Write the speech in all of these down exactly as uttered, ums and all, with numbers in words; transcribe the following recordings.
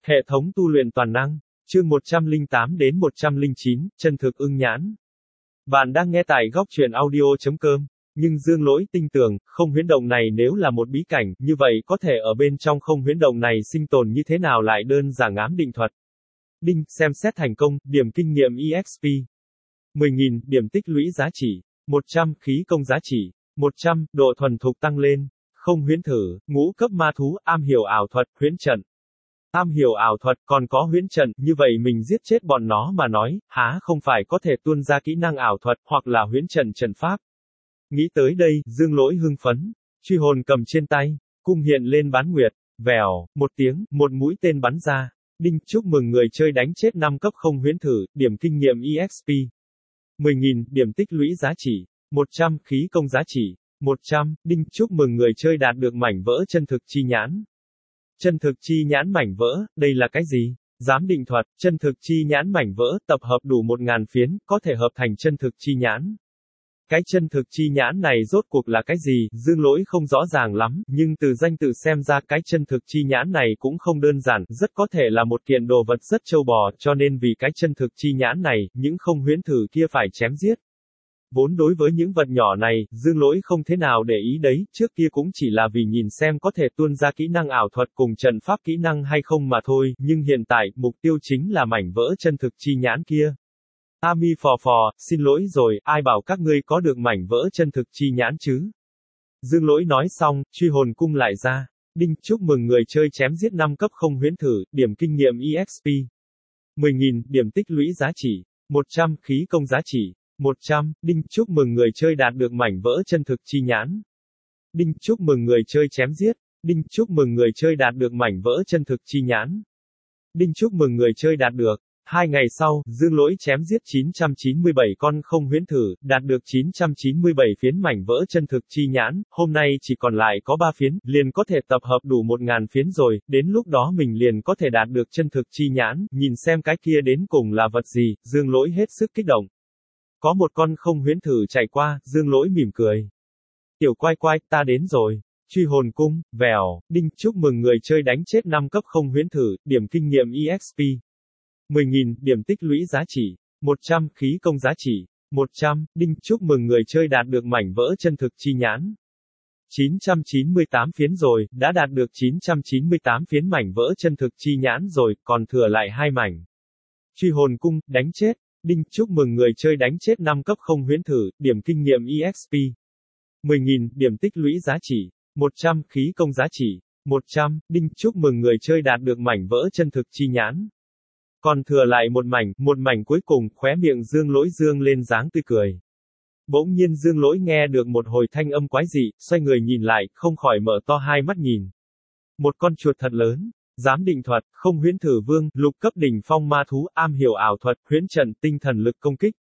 Hệ thống tu luyện toàn năng, chương một trăm lẻ tám đến một trăm lẻ chín, chân thực ưng nhãn. Bạn đang nghe tại góc truyện audio.com, nhưng Dương Lỗi tin tưởng, không huyễn động này nếu là một bí cảnh, như vậy có thể ở bên trong không huyễn động này sinh tồn như thế nào lại đơn giản ám định thuật. Đinh, xem xét thành công, điểm kinh nghiệm e ích pê. mười nghìn, điểm tích lũy giá trị. một trăm, khí công giá trị. một trăm, độ thuần thục tăng lên. Không huyễn thử, ngũ cấp ma thú, am hiểu ảo thuật, huyễn trận. Am hiểu ảo thuật, còn có huyễn trận, như vậy mình giết chết bọn nó mà nói, há không phải có thể tuôn ra kỹ năng ảo thuật, hoặc là huyễn trận trận pháp. Nghĩ tới đây, Dương Lỗi hưng phấn, truy hồn cầm trên tay, cung hiện lên bán nguyệt, vèo, một tiếng, một mũi tên bắn ra. Đinh, chúc mừng người chơi đánh chết năm cấp không huyễn thử, điểm kinh nghiệm e ích pê. mười nghìn, điểm tích lũy giá trị. một trăm, khí công giá trị. một trăm, đinh, chúc mừng người chơi đạt được mảnh vỡ chân thực chi nhãn. Chân thực chi nhãn mảnh vỡ, đây là cái gì? Giám định thuật, chân thực chi nhãn mảnh vỡ, tập hợp đủ một ngàn phiến, có thể hợp thành chân thực chi nhãn. Cái chân thực chi nhãn này rốt cuộc là cái gì, Dương Lỗi không rõ ràng lắm, nhưng từ danh tự xem ra cái chân thực chi nhãn này cũng không đơn giản, rất có thể là một kiện đồ vật rất châu bò, cho nên vì cái chân thực chi nhãn này, những không huyễn thử kia phải chém giết. Vốn đối với những vật nhỏ này, Dương Lỗi không thế nào để ý đấy, trước kia cũng chỉ là vì nhìn xem có thể tuôn ra kỹ năng ảo thuật cùng trận pháp kỹ năng hay không mà thôi, nhưng hiện tại, mục tiêu chính là mảnh vỡ chân thực chi nhãn kia. Ami phò phò, xin lỗi rồi, ai bảo các ngươi có được mảnh vỡ chân thực chi nhãn chứ? Dương Lỗi nói xong, truy hồn cung lại ra. Đinh, chúc mừng người chơi chém giết năm cấp không huyễn thử, điểm kinh nghiệm e ích pê. mười nghìn, điểm tích lũy giá trị. một trăm, khí công giá trị. một trăm, đinh, chúc mừng người chơi đạt được mảnh vỡ chân thực chi nhãn. Đinh, chúc mừng người chơi chém giết. Đinh, chúc mừng người chơi đạt được mảnh vỡ chân thực chi nhãn. Đinh, chúc mừng người chơi đạt được. Hai ngày sau, Dương Lỗi chém giết chín trăm chín mươi bảy con không huyễn thử, đạt được chín trăm chín mươi bảy phiến mảnh vỡ chân thực chi nhãn, hôm nay chỉ còn lại có ba phiến, liền có thể tập hợp đủ một ngàn phiến rồi, đến lúc đó mình liền có thể đạt được chân thực chi nhãn, nhìn xem cái kia đến cùng là vật gì, Dương Lỗi hết sức kích động. Có một con không huyễn thử chạy qua, Dương Lỗi mỉm cười. Tiểu quai quai, ta đến rồi. Truy hồn cung, vèo, đinh, chúc mừng người chơi đánh chết năm cấp không huyễn thử, điểm kinh nghiệm e ích pê. mười nghìn, điểm tích lũy giá trị. một trăm, khí công giá trị. một trăm, đinh, chúc mừng người chơi đạt được mảnh vỡ chân thực chi nhãn. chín trăm chín mươi tám phiến rồi, đã đạt được chín trăm chín mươi tám phiến mảnh vỡ chân thực chi nhãn rồi, còn thừa lại hai mảnh. Truy hồn cung, đánh chết. Đinh, chúc mừng người chơi đánh chết năm cấp không huyễn thử, điểm kinh nghiệm e ích pê. mười nghìn, điểm tích lũy giá trị. một trăm, khí công giá trị. một trăm, đinh, chúc mừng người chơi đạt được mảnh vỡ chân thực chi nhãn. Còn thừa lại một mảnh, một mảnh cuối cùng, khóe miệng Dương Lỗi dương lên dáng tươi cười. Bỗng nhiên Dương Lỗi nghe được một hồi thanh âm quái dị, xoay người nhìn lại, không khỏi mở to hai mắt nhìn. Một con chuột thật lớn. Giám định thuật, không huyễn thử vương, lục cấp đỉnh phong ma thú, am hiểu ảo thuật, huyễn trận, tinh thần lực công kích.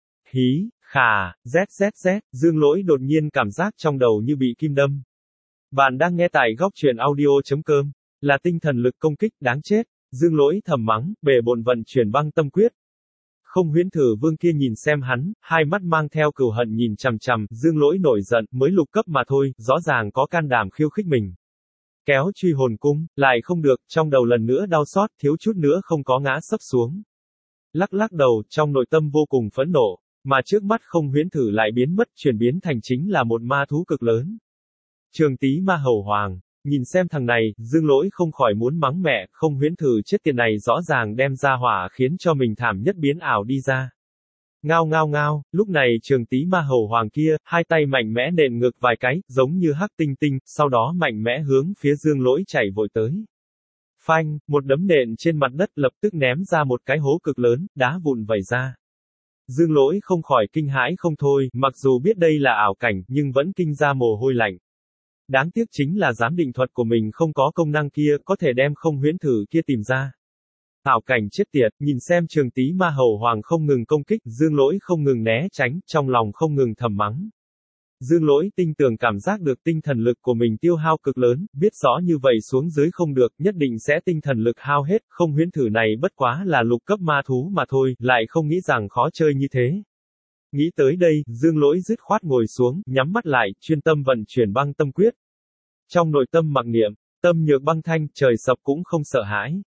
Hí, khà, zzz, Dương Lỗi đột nhiên cảm giác trong đầu như bị kim đâm. Bạn đang nghe tại góc truyện audio.com, là tinh thần lực công kích, đáng chết. Dương Lỗi thầm mắng, bề bộn vận chuyển băng tâm quyết. Không huyễn thử vương kia nhìn xem hắn, hai mắt mang theo cừu hận nhìn chằm chằm, Dương Lỗi nổi giận, mới lục cấp mà thôi, rõ ràng có can đảm khiêu khích mình. Kéo truy hồn cung, lại không được, trong đầu lần nữa đau xót, thiếu chút nữa không có ngã sấp xuống. Lắc lắc đầu, trong nội tâm vô cùng phẫn nộ, mà trước mắt không huyễn thử lại biến mất, chuyển biến thành chính là một ma thú cực lớn. Trường Tý Ma Hầu Hoàng, nhìn xem thằng này, Dương Lỗi không khỏi muốn mắng mẹ, không huyễn thử chết tiền này rõ ràng đem ra hỏa khiến cho mình thảm nhất biến ảo đi ra. Ngao ngao ngao, lúc này Trường Tý Ma Hầu Hoàng kia, hai tay mạnh mẽ nện ngực vài cái, giống như hắc tinh tinh, sau đó mạnh mẽ hướng phía Dương Lỗi chạy vội tới. Phanh, một đấm nện trên mặt đất lập tức ném ra một cái hố cực lớn, đá vụn vẩy ra. Dương Lỗi không khỏi kinh hãi không thôi, mặc dù biết đây là ảo cảnh, nhưng vẫn kinh ra mồ hôi lạnh. Đáng tiếc chính là giám định thuật của mình không có công năng kia, có thể đem không huyễn thử kia tìm ra. Ảo cảnh chết tiệt, nhìn xem Trường Tý Ma Hầu Hoàng không ngừng công kích, Dương Lỗi không ngừng né tránh, trong lòng không ngừng thầm mắng. Dương Lỗi tinh tường cảm giác được tinh thần lực của mình tiêu hao cực lớn, biết rõ như vậy xuống dưới không được, nhất định sẽ tinh thần lực hao hết, không huyễn thử này bất quá là lục cấp ma thú mà thôi, lại không nghĩ rằng khó chơi như thế. Nghĩ tới đây, Dương Lỗi dứt khoát ngồi xuống, nhắm mắt lại, chuyên tâm vận chuyển băng tâm quyết. Trong nội tâm mặc niệm, tâm nhược băng thanh, trời sập cũng không sợ hãi.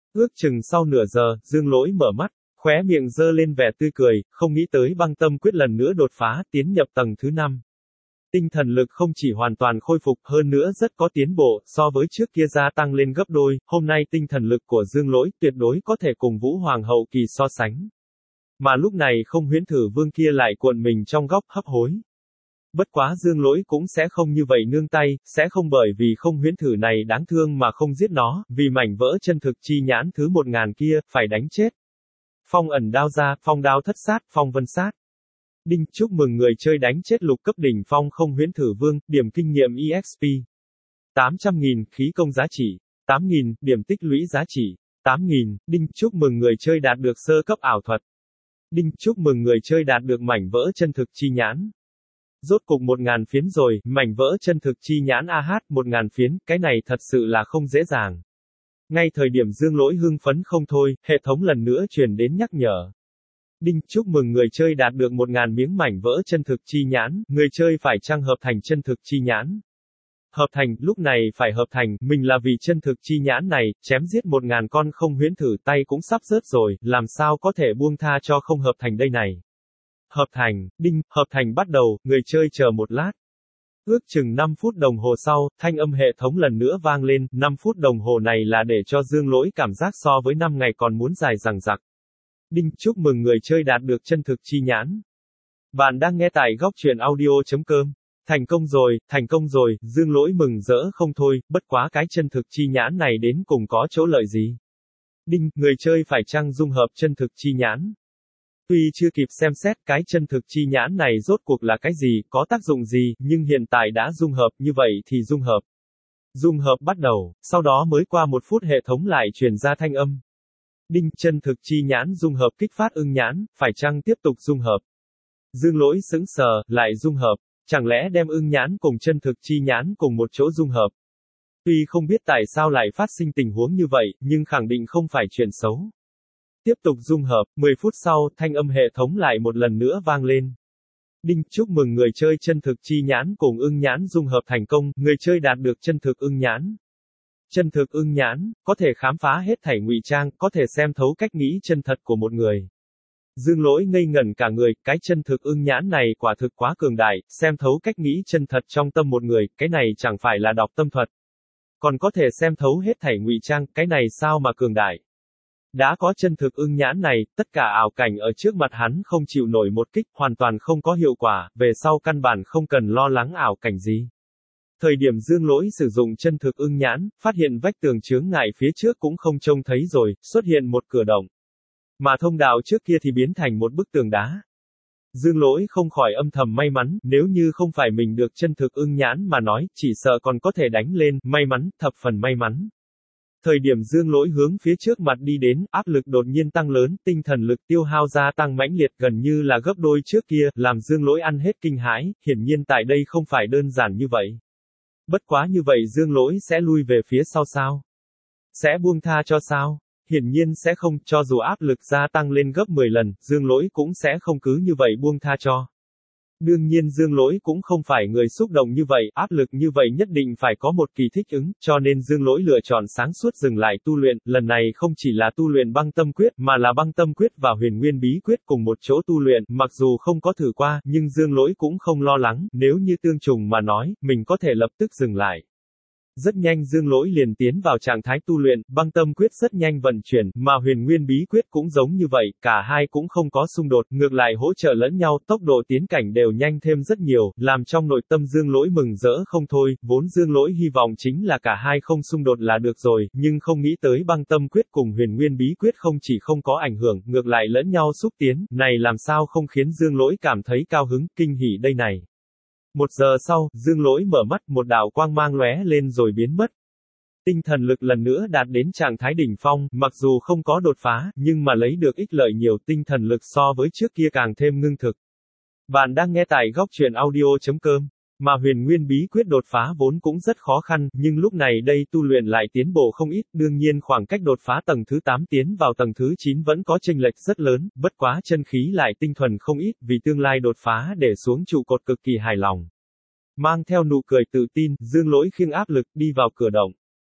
Ước chừng sau nửa giờ, Dương Lỗi mở mắt, khóe miệng giơ lên vẻ tươi cười, không nghĩ tới băng tâm quyết lần nữa đột phá, tiến nhập tầng thứ năm. Tinh thần lực không chỉ hoàn toàn khôi phục, hơn nữa rất có tiến bộ, so với trước kia gia tăng lên gấp đôi, hôm nay tinh thần lực của Dương Lỗi tuyệt đối có thể cùng Vũ Hoàng hậu kỳ so sánh. Mà lúc này không huyễn thử vương kia lại cuộn mình trong góc hấp hối. Bất quá Dương Lỗi cũng sẽ không như vậy nương tay, sẽ không bởi vì không huyễn thử này đáng thương mà không giết nó, vì mảnh vỡ chân thực chi nhãn thứ một ngàn kia, phải đánh chết. Phong ẩn đao ra, phong đao thất sát, phong vân sát. Đinh, chúc mừng người chơi đánh chết lục cấp đỉnh phong không huyễn thử vương, điểm kinh nghiệm e ích pê. tám trăm nghìn, khí công giá trị. tám nghìn, điểm tích lũy giá trị. tám nghìn, đinh, chúc mừng người chơi đạt được sơ cấp ảo thuật. Đinh, chúc mừng người chơi đạt được mảnh vỡ chân thực chi nhãn. Rốt cục một ngàn phiến rồi, mảnh vỡ chân thực chi nhãn a hát, một ngàn phiến, cái này thật sự là không dễ dàng. Ngay thời điểm Dương Lỗi hưng phấn không thôi, hệ thống lần nữa truyền đến nhắc nhở. Đinh, chúc mừng người chơi đạt được một ngàn miếng mảnh vỡ chân thực chi nhãn, người chơi phải chăng hợp thành chân thực chi nhãn. Hợp thành, lúc này phải hợp thành, mình là vì chân thực chi nhãn này, chém giết một ngàn con không huyễn thử tay cũng sắp rớt rồi, làm sao có thể buông tha cho không hợp thành đây này. Hợp thành, đinh, hợp thành bắt đầu, người chơi chờ một lát. Ước chừng năm phút đồng hồ sau, thanh âm hệ thống lần nữa vang lên, năm phút đồng hồ này là để cho Dương Lỗi cảm giác so với năm ngày còn muốn dài dằng dặc. Đinh, chúc mừng người chơi đạt được chân thực chi nhãn. Bạn đang nghe tại góc truyện audio.com. Thành công rồi, thành công rồi, Dương Lỗi mừng rỡ không thôi, bất quá cái chân thực chi nhãn này đến cùng có chỗ lợi gì. Đinh, người chơi phải chăng dung hợp chân thực chi nhãn. Tuy chưa kịp xem xét cái chân thực chi nhãn này rốt cuộc là cái gì, có tác dụng gì, nhưng hiện tại đã dung hợp, như vậy thì dung hợp. Dung hợp bắt đầu, sau đó mới qua một phút hệ thống lại truyền ra thanh âm. Đinh, chân thực chi nhãn dung hợp kích phát ưng nhãn, phải chăng tiếp tục dung hợp. Dương Lỗi sững sờ, lại dung hợp, chẳng lẽ đem ưng nhãn cùng chân thực chi nhãn cùng một chỗ dung hợp. Tuy không biết tại sao lại phát sinh tình huống như vậy, nhưng khẳng định không phải chuyện xấu. Tiếp tục dung hợp, mười phút sau, thanh âm hệ thống lại một lần nữa vang lên. Đinh, chúc mừng người chơi chân thực chi nhãn cùng ưng nhãn dung hợp thành công, người chơi đạt được chân thực ưng nhãn. Chân thực ưng nhãn, có thể khám phá hết thảy ngụy trang, có thể xem thấu cách nghĩ chân thật của một người. Dương Lỗi ngây ngẩn cả người, cái chân thực ưng nhãn này quả thực quá cường đại, xem thấu cách nghĩ chân thật trong tâm một người, cái này chẳng phải là đọc tâm thuật. Còn có thể xem thấu hết thảy ngụy trang, cái này sao mà cường đại. Đã có chân thực ưng nhãn này, tất cả ảo cảnh ở trước mặt hắn không chịu nổi một kích, hoàn toàn không có hiệu quả, về sau căn bản không cần lo lắng ảo cảnh gì. Thời điểm Dương Lỗi sử dụng chân thực ưng nhãn, phát hiện vách tường chướng ngại phía trước cũng không trông thấy rồi, xuất hiện một cửa động. Mà thông đạo trước kia thì biến thành một bức tường đá. Dương Lỗi không khỏi âm thầm may mắn, nếu như không phải mình được chân thực ưng nhãn mà nói, chỉ sợ còn có thể đánh lên, may mắn, thập phần may mắn. Thời điểm Dương Lỗi hướng phía trước mặt đi đến, áp lực đột nhiên tăng lớn, tinh thần lực tiêu hao gia tăng mãnh liệt gần như là gấp đôi trước kia, làm Dương Lỗi ăn hết kinh hãi, hiển nhiên tại đây không phải đơn giản như vậy. Bất quá như vậy Dương Lỗi sẽ lui về phía sau sao? Sẽ buông tha cho sao? Hiển nhiên sẽ không, cho dù áp lực gia tăng lên gấp mười lần, Dương Lỗi cũng sẽ không cứ như vậy buông tha cho. Đương nhiên Dương Lỗi cũng không phải người xúc động như vậy, áp lực như vậy nhất định phải có một kỳ thích ứng, cho nên Dương Lỗi lựa chọn sáng suốt dừng lại tu luyện, lần này không chỉ là tu luyện băng tâm quyết, mà là băng tâm quyết và huyền nguyên bí quyết cùng một chỗ tu luyện, mặc dù không có thử qua, nhưng Dương Lỗi cũng không lo lắng, nếu như tương trùng mà nói, mình có thể lập tức dừng lại. Rất nhanh Dương Lỗi liền tiến vào trạng thái tu luyện, băng tâm quyết rất nhanh vận chuyển, mà huyền nguyên bí quyết cũng giống như vậy, cả hai cũng không có xung đột, ngược lại hỗ trợ lẫn nhau, tốc độ tiến cảnh đều nhanh thêm rất nhiều, làm trong nội tâm Dương Lỗi mừng rỡ không thôi, vốn Dương Lỗi hy vọng chính là cả hai không xung đột là được rồi, nhưng không nghĩ tới băng tâm quyết cùng huyền nguyên bí quyết không chỉ không có ảnh hưởng, ngược lại lẫn nhau xúc tiến, này làm sao không khiến Dương Lỗi cảm thấy cao hứng, kinh hỉ đây này. Một giờ sau, Dương Lỗi mở mắt, một đạo quang mang lóe lên rồi biến mất. Tinh thần lực lần nữa đạt đến trạng thái đỉnh phong, mặc dù không có đột phá, nhưng mà lấy được ích lợi nhiều, tinh thần lực so với trước kia càng thêm ngưng thực. Bạn đang nghe tại góc truyện audio.com. Mà huyền nguyên bí quyết đột phá vốn cũng rất khó khăn, nhưng lúc này đây tu luyện lại tiến bộ không ít, đương nhiên khoảng cách đột phá tầng thứ tám tiến vào tầng thứ chín vẫn có chênh lệch rất lớn, bất quá chân khí lại tinh thuần không ít, vì tương lai đột phá để xuống trụ cột cực kỳ hài lòng. Mang theo nụ cười tự tin, Dương Lỗi khiêng áp lực đi vào cửa động.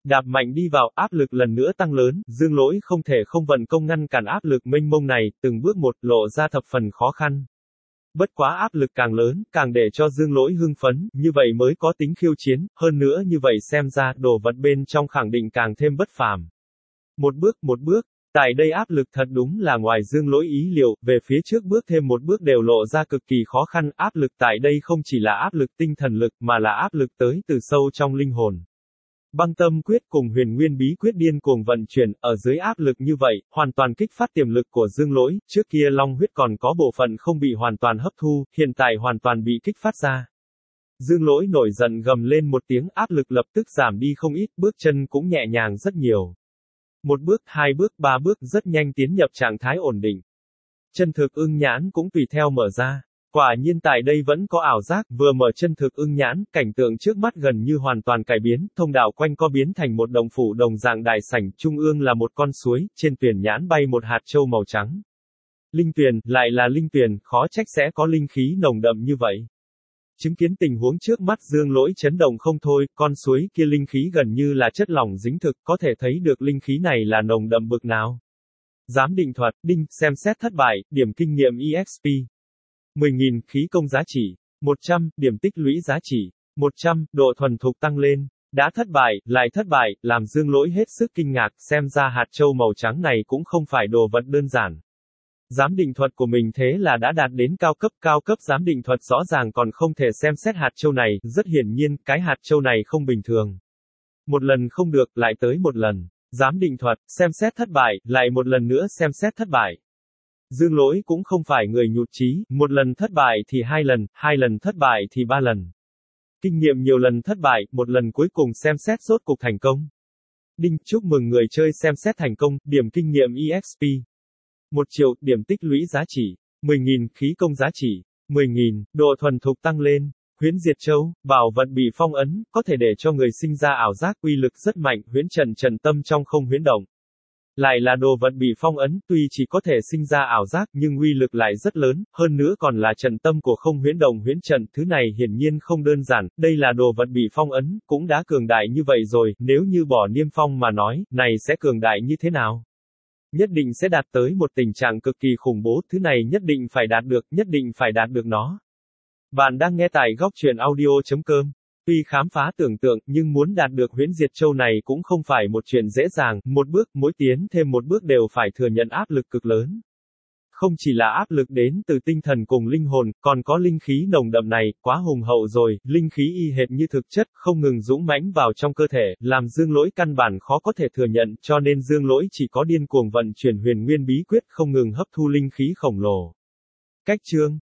Đạp mạnh đi vào, áp lực lần nữa tăng lớn, Dương Lỗi không thể không vận công ngăn cản áp lực mênh mông này, từng bước một, lộ ra thập phần khó khăn. Bất quá áp lực càng lớn, càng để cho Dương Lỗi hưng phấn, như vậy mới có tính khiêu chiến, hơn nữa như vậy xem ra, đồ vật bên trong khẳng định càng thêm bất phàm. Một bước, một bước, tại đây áp lực thật đúng là ngoài Dương Lỗi ý liệu, về phía trước bước thêm một bước đều lộ ra cực kỳ khó khăn, áp lực tại đây không chỉ là áp lực tinh thần lực, mà là áp lực tới từ sâu trong linh hồn. Băng tâm quyết cùng huyền nguyên bí quyết điên cuồng vận chuyển, ở dưới áp lực như vậy, hoàn toàn kích phát tiềm lực của Dương Lỗi, trước kia long huyết còn có bộ phận không bị hoàn toàn hấp thu, hiện tại hoàn toàn bị kích phát ra. Dương Lỗi nổi giận gầm lên một tiếng, áp lực lập tức giảm đi không ít, bước chân cũng nhẹ nhàng rất nhiều. Một bước, hai bước, ba bước, rất nhanh tiến nhập trạng thái ổn định. Chân thực ưng nhãn cũng tùy theo mở ra. Quả nhiên tại đây vẫn có ảo giác, vừa mở chân thực ưng nhãn, cảnh tượng trước mắt gần như hoàn toàn cải biến, thông đạo quanh co biến thành một đồng phủ đồng dạng đại sảnh, trung ương là một con suối, trên tuyền nhãn bay một hạt châu màu trắng. Linh tuyền, lại là linh tuyền, khó trách sẽ có linh khí nồng đậm như vậy. Chứng kiến tình huống trước mắt Dương Lỗi chấn động không thôi, con suối kia linh khí gần như là chất lỏng dính thực, có thể thấy được linh khí này là nồng đậm bực nào. Giám định thuật, đinh, xem xét thất bại, điểm kinh nghiệm e ích pê. mười nghìn, khí công giá trị. một trăm, điểm tích lũy giá trị. một trăm, độ thuần thục tăng lên. Đã thất bại, lại thất bại, làm Dương Lỗi hết sức kinh ngạc, xem ra hạt châu màu trắng này cũng không phải đồ vật đơn giản. Giám định thuật của mình thế là đã đạt đến cao cấp, cao cấp giám định thuật rõ ràng còn không thể xem xét hạt châu này, rất hiển nhiên, cái hạt châu này không bình thường. Một lần không được, lại tới một lần. Giám định thuật, xem xét thất bại, lại một lần nữa xem xét thất bại. Dương Lỗi cũng không phải người nhụt chí, một lần thất bại thì hai lần, hai lần thất bại thì ba lần. Kinh nghiệm nhiều lần thất bại, một lần cuối cùng xem xét rốt cục thành công. Đinh, chúc mừng người chơi xem xét thành công, điểm kinh nghiệm e ích pê. một triệu, điểm tích lũy giá trị. mười nghìn, khí công giá trị. mười nghìn, độ thuần thục tăng lên. Huyễn Diệt Châu, bảo vật bị phong ấn, có thể để cho người sinh ra ảo giác, uy lực rất mạnh, huyễn trận trận tâm trong không huyễn động. Lại là đồ vật bị phong ấn, tuy chỉ có thể sinh ra ảo giác nhưng uy lực lại rất lớn, hơn nữa còn là trận tâm của không huyễn động huyễn trận, thứ này hiển nhiên không đơn giản, đây là đồ vật bị phong ấn, cũng đã cường đại như vậy rồi, nếu như bỏ niêm phong mà nói, này sẽ cường đại như thế nào? Nhất định sẽ đạt tới một tình trạng cực kỳ khủng bố, thứ này nhất định phải đạt được, nhất định phải đạt được nó. Bạn đang nghe tại góc truyện audio chấm com. Tuy khám phá tưởng tượng, nhưng muốn đạt được huyễn diệt châu này cũng không phải một chuyện dễ dàng, một bước, mỗi tiến thêm một bước đều phải thừa nhận áp lực cực lớn. Không chỉ là áp lực đến từ tinh thần cùng linh hồn, còn có linh khí nồng đậm này, quá hùng hậu rồi, linh khí y hệt như thực chất, không ngừng dũng mãnh vào trong cơ thể, làm Dương Lỗi căn bản khó có thể thừa nhận, cho nên Dương Lỗi chỉ có điên cuồng vận chuyển huyền nguyên bí quyết không ngừng hấp thu linh khí khổng lồ. Cách chương